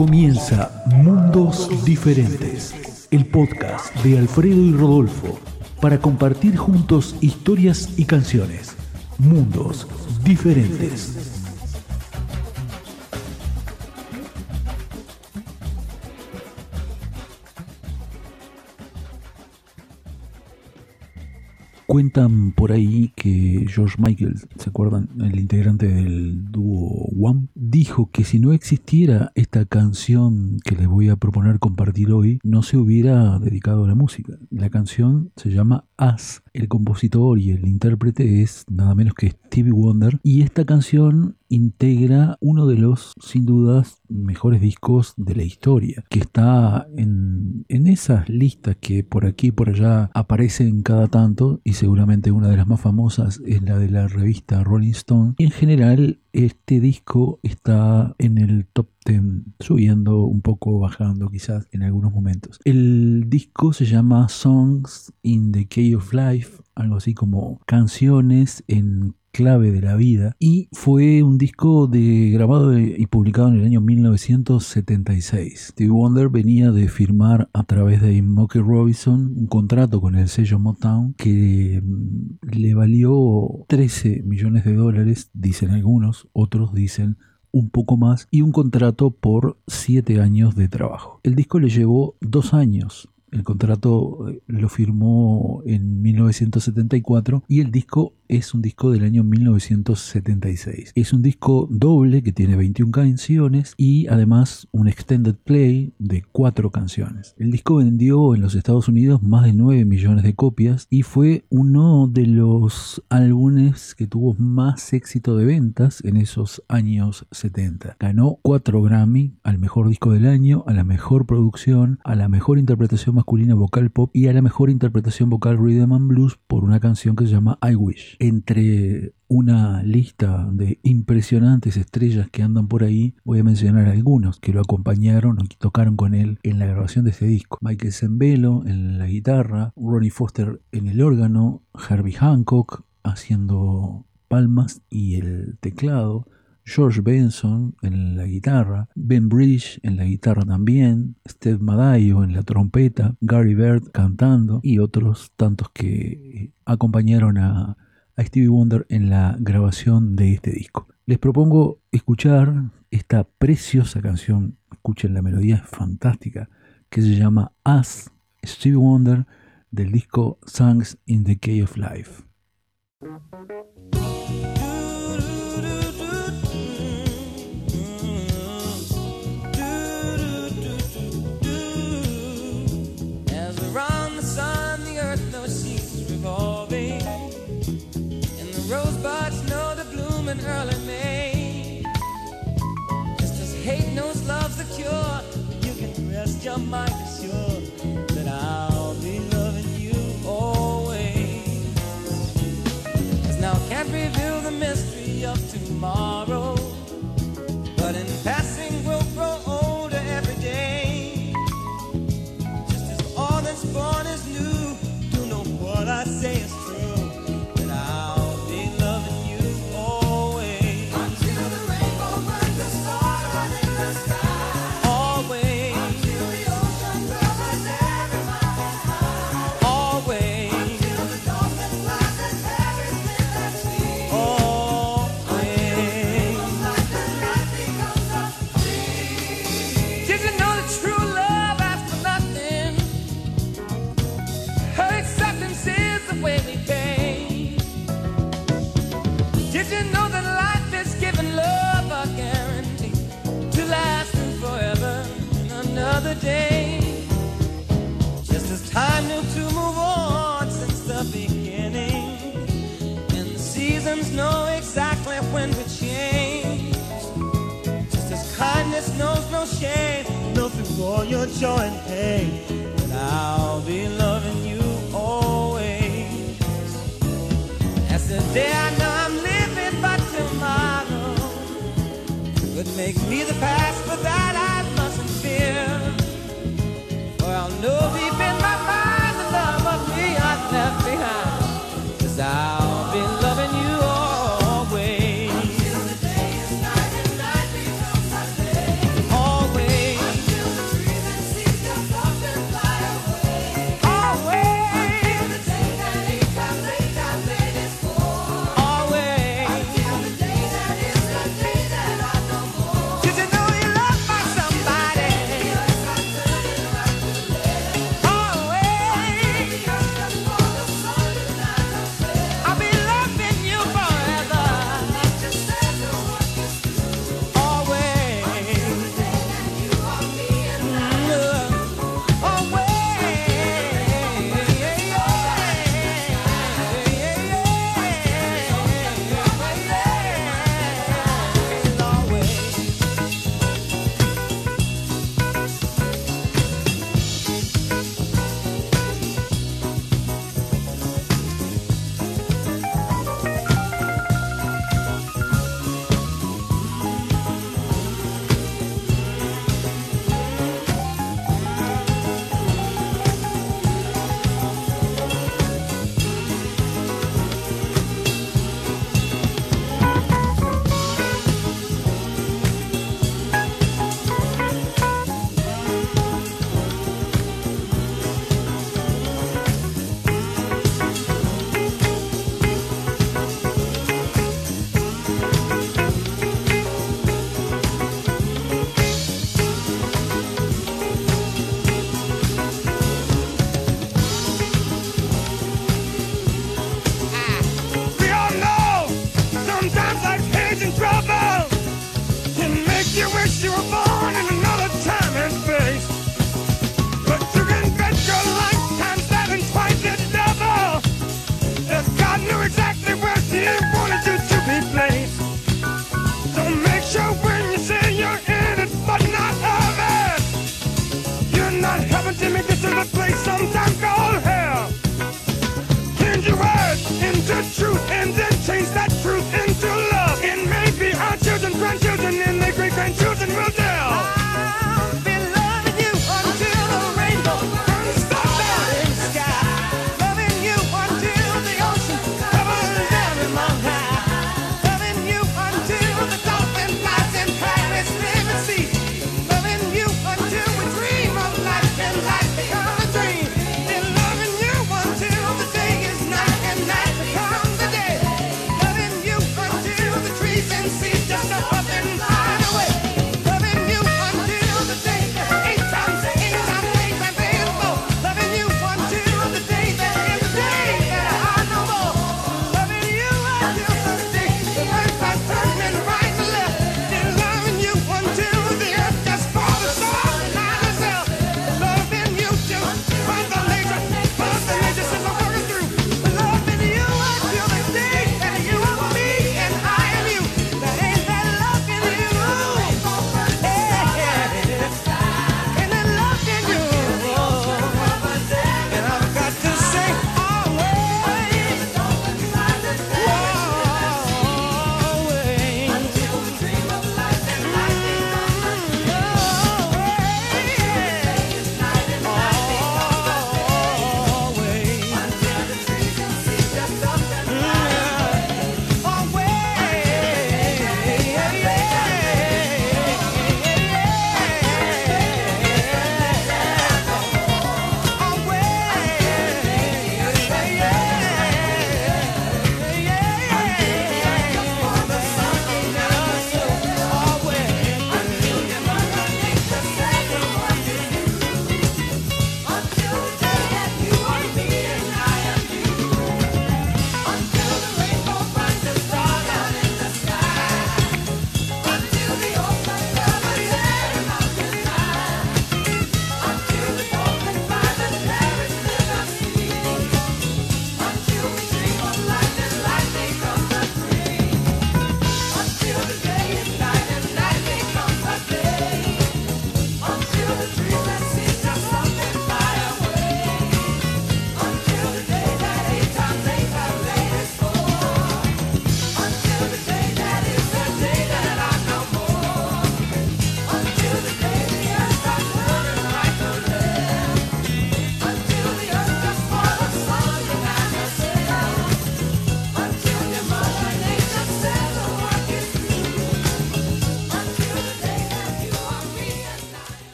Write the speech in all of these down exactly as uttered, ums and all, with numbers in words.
Comienza Mundos Diferentes, el podcast de Alfredo y Rodolfo, para compartir juntos historias y canciones. Mundos Diferentes. Cuentan por ahí que George Michael, ¿se acuerdan? El integrante del dúo Wham, dijo que si no existiera esta canción que les voy a proponer compartir hoy, no se hubiera dedicado a la música. La canción se llama Us. El compositor y el intérprete es nada menos que Stevie Wonder, y esta canción integra uno de los, sin dudas, mejores discos de la historia, que está en, en esas listas que por aquí y por allá aparecen cada tanto, y seguramente una de las más famosas es la de la revista Rolling Stone. Y en general este disco está en el top diez, subiendo un poco, bajando quizás en algunos momentos. El disco se llama Songs in the Key of Life, algo así como canciones en clave de la vida, y fue un disco de, grabado y publicado en el año mil novecientos setenta y seis. Stevie Wonder venía de firmar a través de Smokey Robinson un contrato con el sello Motown que le valió trece millones de dólares, dicen algunos, otros dicen un poco más, y un contrato por siete años de trabajo. El disco le llevó dos años. El contrato lo firmó en mil novecientos setenta y cuatro y el disco es un disco del año mil novecientos setenta y seis. Es un disco doble que tiene veintiuna canciones y además un extended play de cuatro canciones. El disco vendió en los Estados Unidos más de nueve millones de copias y fue uno de los álbumes que tuvo más éxito de ventas en esos años setenta. Ganó cuatro Grammy al mejor disco del año, a la mejor producción, a la mejor interpretación masculina vocal pop y a la mejor interpretación vocal rhythm and blues por una canción que se llama I Wish. Entre una lista de impresionantes estrellas que andan por ahí, voy a mencionar algunos que lo acompañaron o que tocaron con él en la grabación de este disco. Michael Sembello en la guitarra, Ronnie Foster en el órgano, Herbie Hancock haciendo palmas y el teclado, George Benson en la guitarra, Ben Bridge en la guitarra también, Steve Madaio en la trompeta, Gary Bird cantando y otros tantos que acompañaron a, a Stevie Wonder en la grabación de este disco. Les propongo escuchar esta preciosa canción, escuchen la melodía, es fantástica, que se llama Us, Stevie Wonder, del disco Songs in the Key of Life. Early May, just as hate knows love's the cure, you can rest your mind assured that I'll be loving you always. As now can't reveal the mystery of tomorrow, but in passing we'll grow older every day. Just as all that's born is new, you know what I say is true. Day. Just as time knew to move on since the beginning, and the seasons know exactly when to change. Just as kindness knows no shame, know through all your joy and pain, that I'll be loving you always. As the day I know I'm living, but tomorrow could make me the past, but that I mustn't fear. I'll know deep in my mind the love of me I've left behind, 'cause I'll be loving you always. Until the day is night and night becomes our day. Always.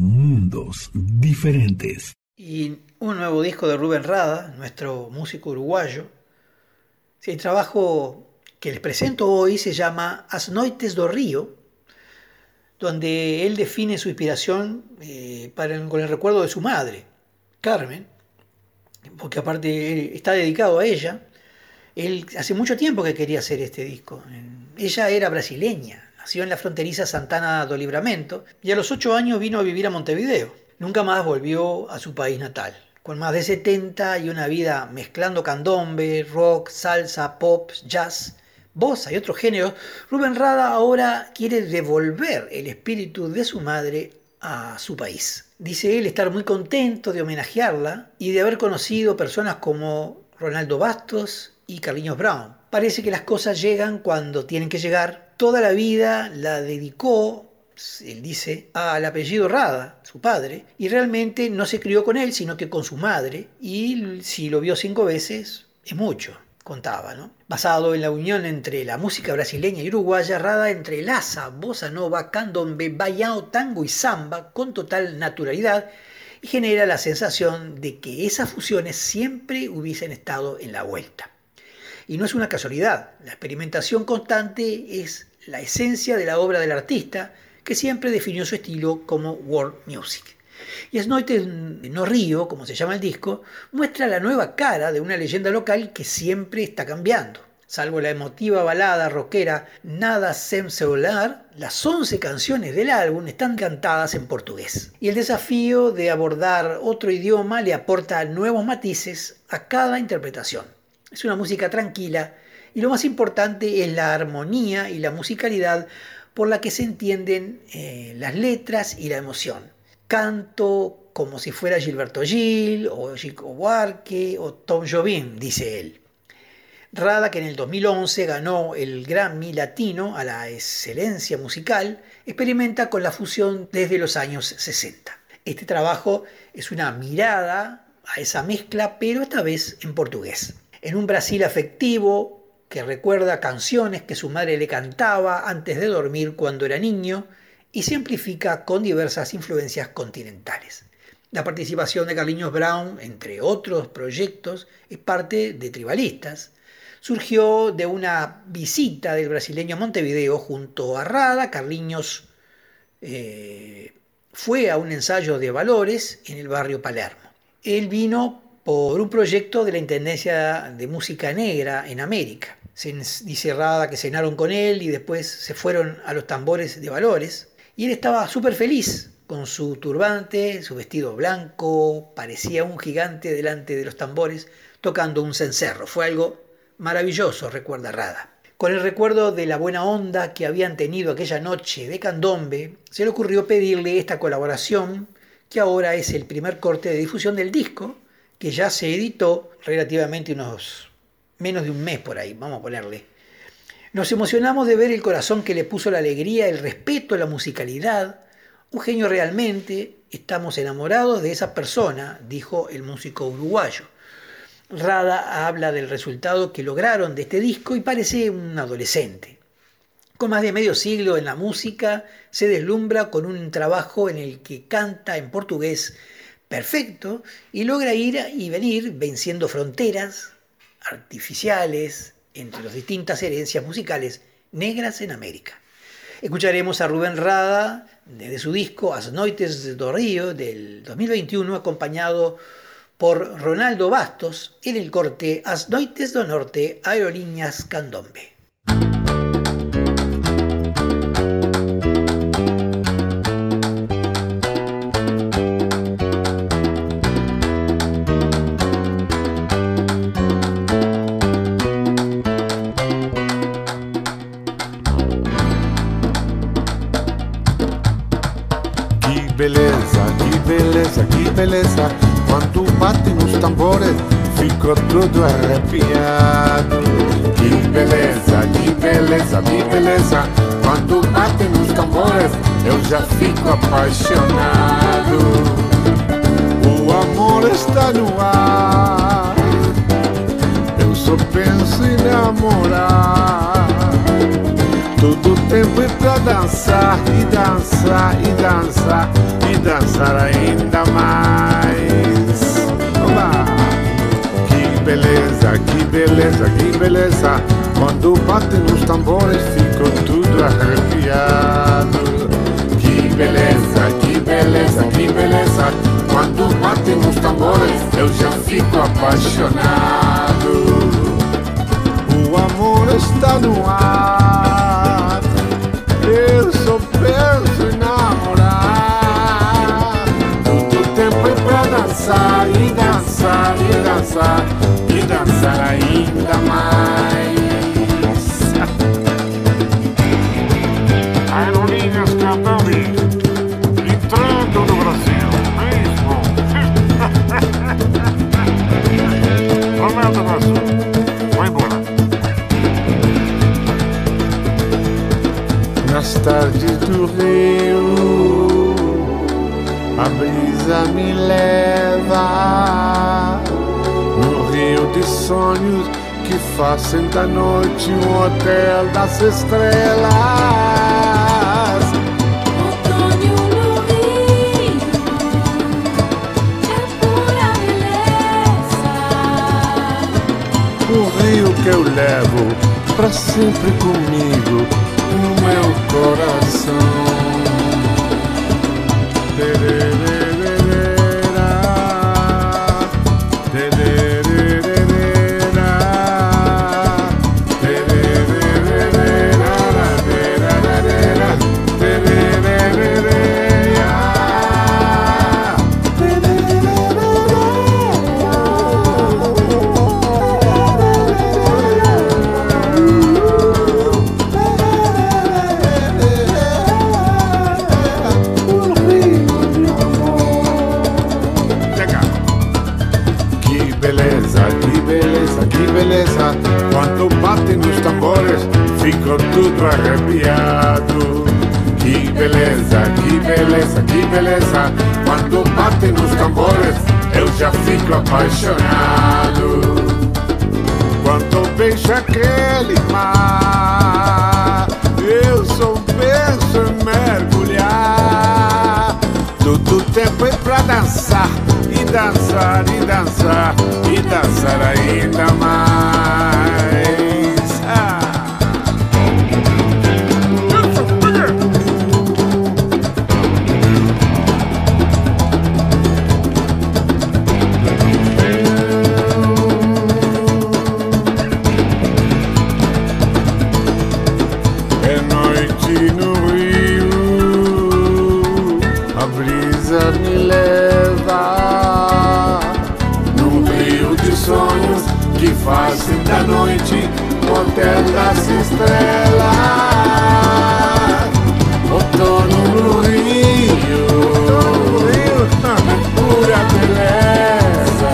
Mundos diferentes. Y un nuevo disco de Rubén Rada, nuestro músico uruguayo. El trabajo que les presento hoy se llama As Noites do Río, donde él define su inspiración eh, para, con el recuerdo de su madre, Carmen, porque aparte está dedicado a ella. Él hace mucho tiempo que quería hacer este disco. Ella era brasileña, nació en la fronteriza Santana do Livramento y a los ocho años vino a vivir a Montevideo. Nunca más volvió a su país natal. Con más de setenta y una vida mezclando candombe, rock, salsa, pop, jazz, bossa y otros géneros, Rubén Rada ahora quiere devolver el espíritu de su madre a su país. Dice él estar muy contento de homenajearla y de haber conocido personas como Ronaldo Bastos y Carlinhos Brown. Parece que las cosas llegan cuando tienen que llegar. Toda la vida la dedicó, él dice, al apellido Rada, su padre, y realmente no se crió con él, sino que con su madre, y si lo vio cinco veces, es mucho, contaba, ¿no? Basado en la unión entre la música brasileña y uruguaya, Rada entrelaza bossa nova, candombe, baião, tango y samba con total naturalidad y genera la sensación de que esas fusiones siempre hubiesen estado en la vuelta. Y no es una casualidad, la experimentación constante es la esencia de la obra del artista, que siempre definió su estilo como world music. Y As Noites do Río, como se llama el disco, muestra la nueva cara de una leyenda local que siempre está cambiando. Salvo la emotiva balada rockera Nada Sem Celular, las once canciones del álbum están cantadas en portugués. Y el desafío de abordar otro idioma le aporta nuevos matices a cada interpretación. Es una música tranquila y lo más importante es la armonía y la musicalidad por la que se entienden eh, las letras y la emoción. Canto como si fuera Gilberto Gil o Chico Buarque o Tom Jobim, dice él. Rada, que en el dos mil once ganó el Grammy Latino a la excelencia musical, experimenta con la fusión desde los años sesenta. Este trabajo es una mirada a esa mezcla, pero esta vez en portugués. En un Brasil afectivo, que recuerda canciones que su madre le cantaba antes de dormir cuando era niño y se amplifica con diversas influencias continentales. La participación de Carlinhos Brown, entre otros proyectos, es parte de Tribalistas. Surgió de una visita del brasileño a Montevideo junto a Rada. Carlinhos eh, fue a un ensayo de Valores en el barrio Palermo. Él vino por un proyecto de la Intendencia de Música Negra en América. Se dice Rada que cenaron con él y después se fueron a los tambores de Valores. Y él estaba súper feliz con su turbante, su vestido blanco, parecía un gigante delante de los tambores tocando un cencerro. Fue algo maravilloso, recuerda Rada. Con el recuerdo de la buena onda que habían tenido aquella noche de candombe, se le ocurrió pedirle esta colaboración, que ahora es el primer corte de difusión del disco, que ya se editó relativamente unos menos de un mes por ahí, vamos a ponerle. Nos emocionamos de ver el corazón que le puso la alegría, el respeto, la musicalidad. Un genio realmente, estamos enamorados de esa persona, dijo el músico uruguayo. Rada habla del resultado que lograron de este disco y parece un adolescente. Con más de medio siglo en la música, se deslumbra con un trabajo en el que canta en portugués perfecto y logra ir y venir venciendo fronteras artificiales entre las distintas herencias musicales negras en América. Escucharemos a Rubén Rada desde su disco As Noites do Río del dos mil veintiuno, acompañado por Ronaldo Bastos en el corte As Noites do Norte, Aerolíneas Candombe. beleza, que beleza, que beleza. Quando bate nos tambores, fico todo arrepiado. Que beleza, que beleza, que beleza. Quando bate nos tambores, eu já fico apaixonado. O amor está no ar, eu só penso em namorar. Todo tempo é pra dançar e dançar e dançar e dançar ainda mais. Olá! Que beleza, que beleza, que beleza. Quando bate nos tambores fico tudo arrepiado. Que beleza, que beleza, que beleza. Quando bate nos tambores eu já fico apaixonado. O amor está no ar. Eu só penso em namorar. Todo tempo é pra dançar e dançar e dançar e dançar ainda mais. Aerolíneas Catami entrando no Brasil mesmo. Romeu do Brasil, vai embora. Nas tardes do Rio, a brisa me leva no rio de sonhos que fazem da noite um hotel das estrelas. Outono no Rio é pura beleza. O rio que eu levo pra sempre comigo no meu coração. Quando batem nos tambores fico tudo arrepiado. Que beleza, que beleza, que beleza. Quando batem nos tambores eu já fico apaixonado. Quando beijo aquele mar eu só penso em mergulhar. Todo tempo é pra dançar e dançar e dançar e dançar ainda mais. Ah. É noite no Rio, a brisa me leva num rio de sonhos que fazem da noite o hotel das estrelas. Outono no Rio, pura beleza.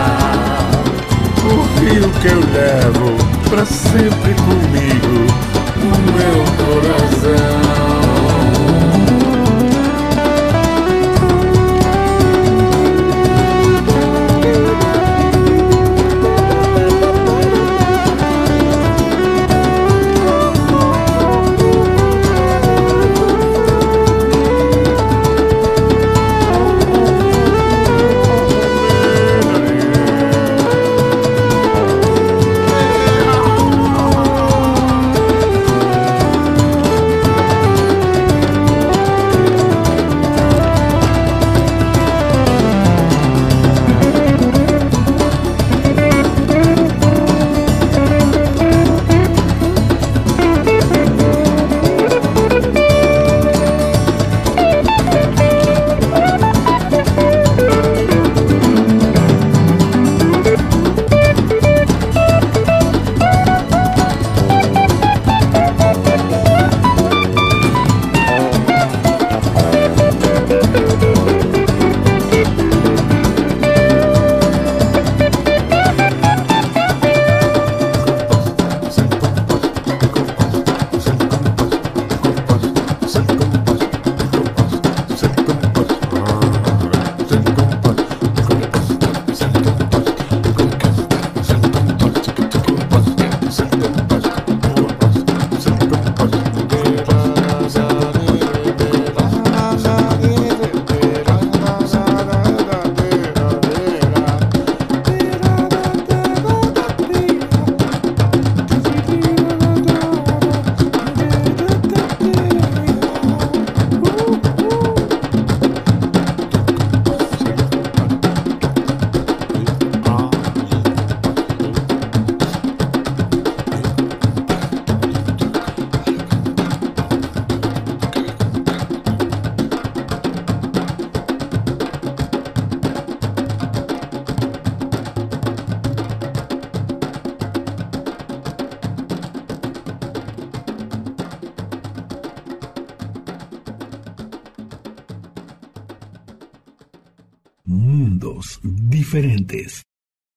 O rio que eu levo pra sempre comigo no meu coração. mundos diferentes.